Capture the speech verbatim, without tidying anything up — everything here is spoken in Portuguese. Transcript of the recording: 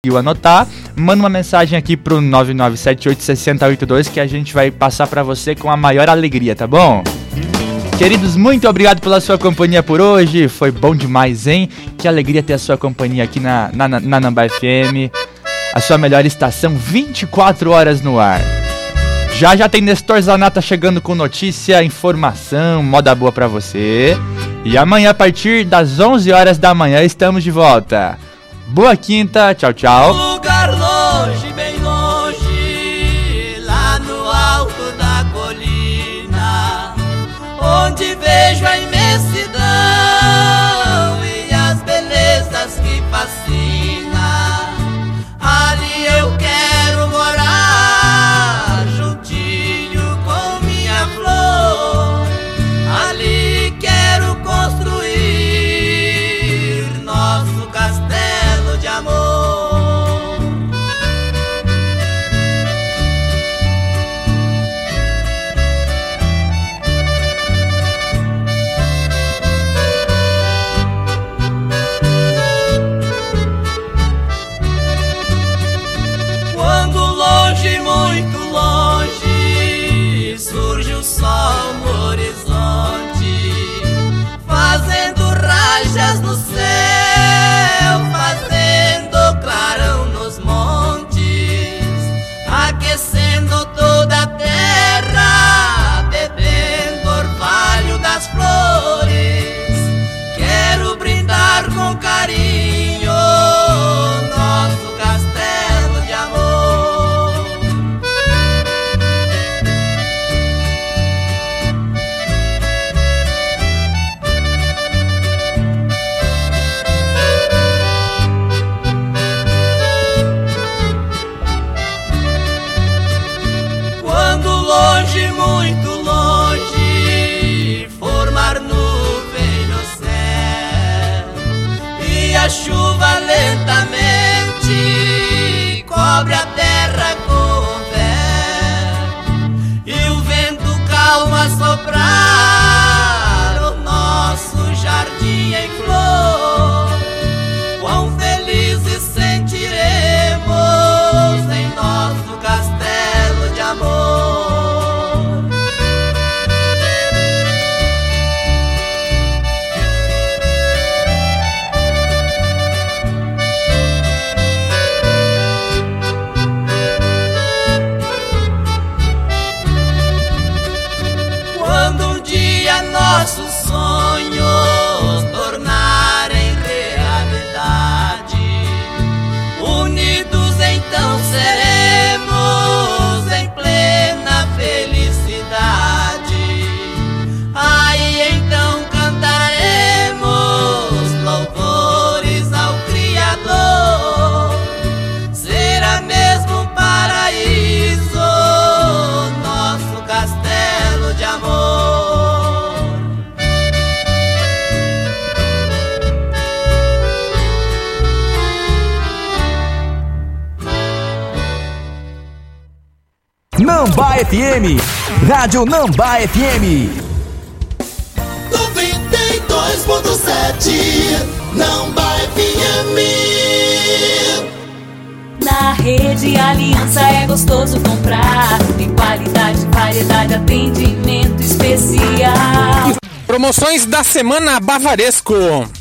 conseguiu anotar, manda uma mensagem aqui pro nove nove sete oito seis zero oito dois que a gente vai passar pra você com a maior alegria, tá bom? Queridos, muito obrigado pela sua companhia por hoje, foi bom demais, hein? Que alegria ter a sua companhia aqui na, na, na Namba F M, a sua melhor estação, vinte e quatro horas no ar. Já já tem Nestor Zanata chegando com notícia, informação, moda boa pra você. E amanhã, a partir das onze horas da manhã, estamos de volta. Boa quinta, tchau, tchau. Lugar longe, bem longe, lá no alto da colina, onde vejo a imensidão e as belezas que fascina. Ali eu quero morar, juntinho com minha flor. Ali quero construir nosso castelo de amor. Quando longe, muito longe, surge o sol no horizonte, fazendo rajas no céu, fazendo clarão nos montes, aquecendo toda a terra, bebendo orvalho das flores. Quero brindar com carinho nosso castelo de amor. Quando longe, muito longe, formar nuvem no céu e a chuva lentamente cobre a terra com véu, e o vento calmo a soprar o nosso jardim em flor. Quão felizes sentiremos em nosso castelo de amor. Quando um dia nossos sonhos tornarem realidade, unidos então seremos em plena felicidade. Aí então cantaremos louvores ao Criador. Será mesmo um paraíso nosso castelo de amor. Namba F M, Rádio Namba F M. noventa e dois ponto sete, Namba F M. Na Rede Aliança é gostoso comprar. Tem qualidade, variedade, atendimento especial. Promoções da Semana Bavaresco.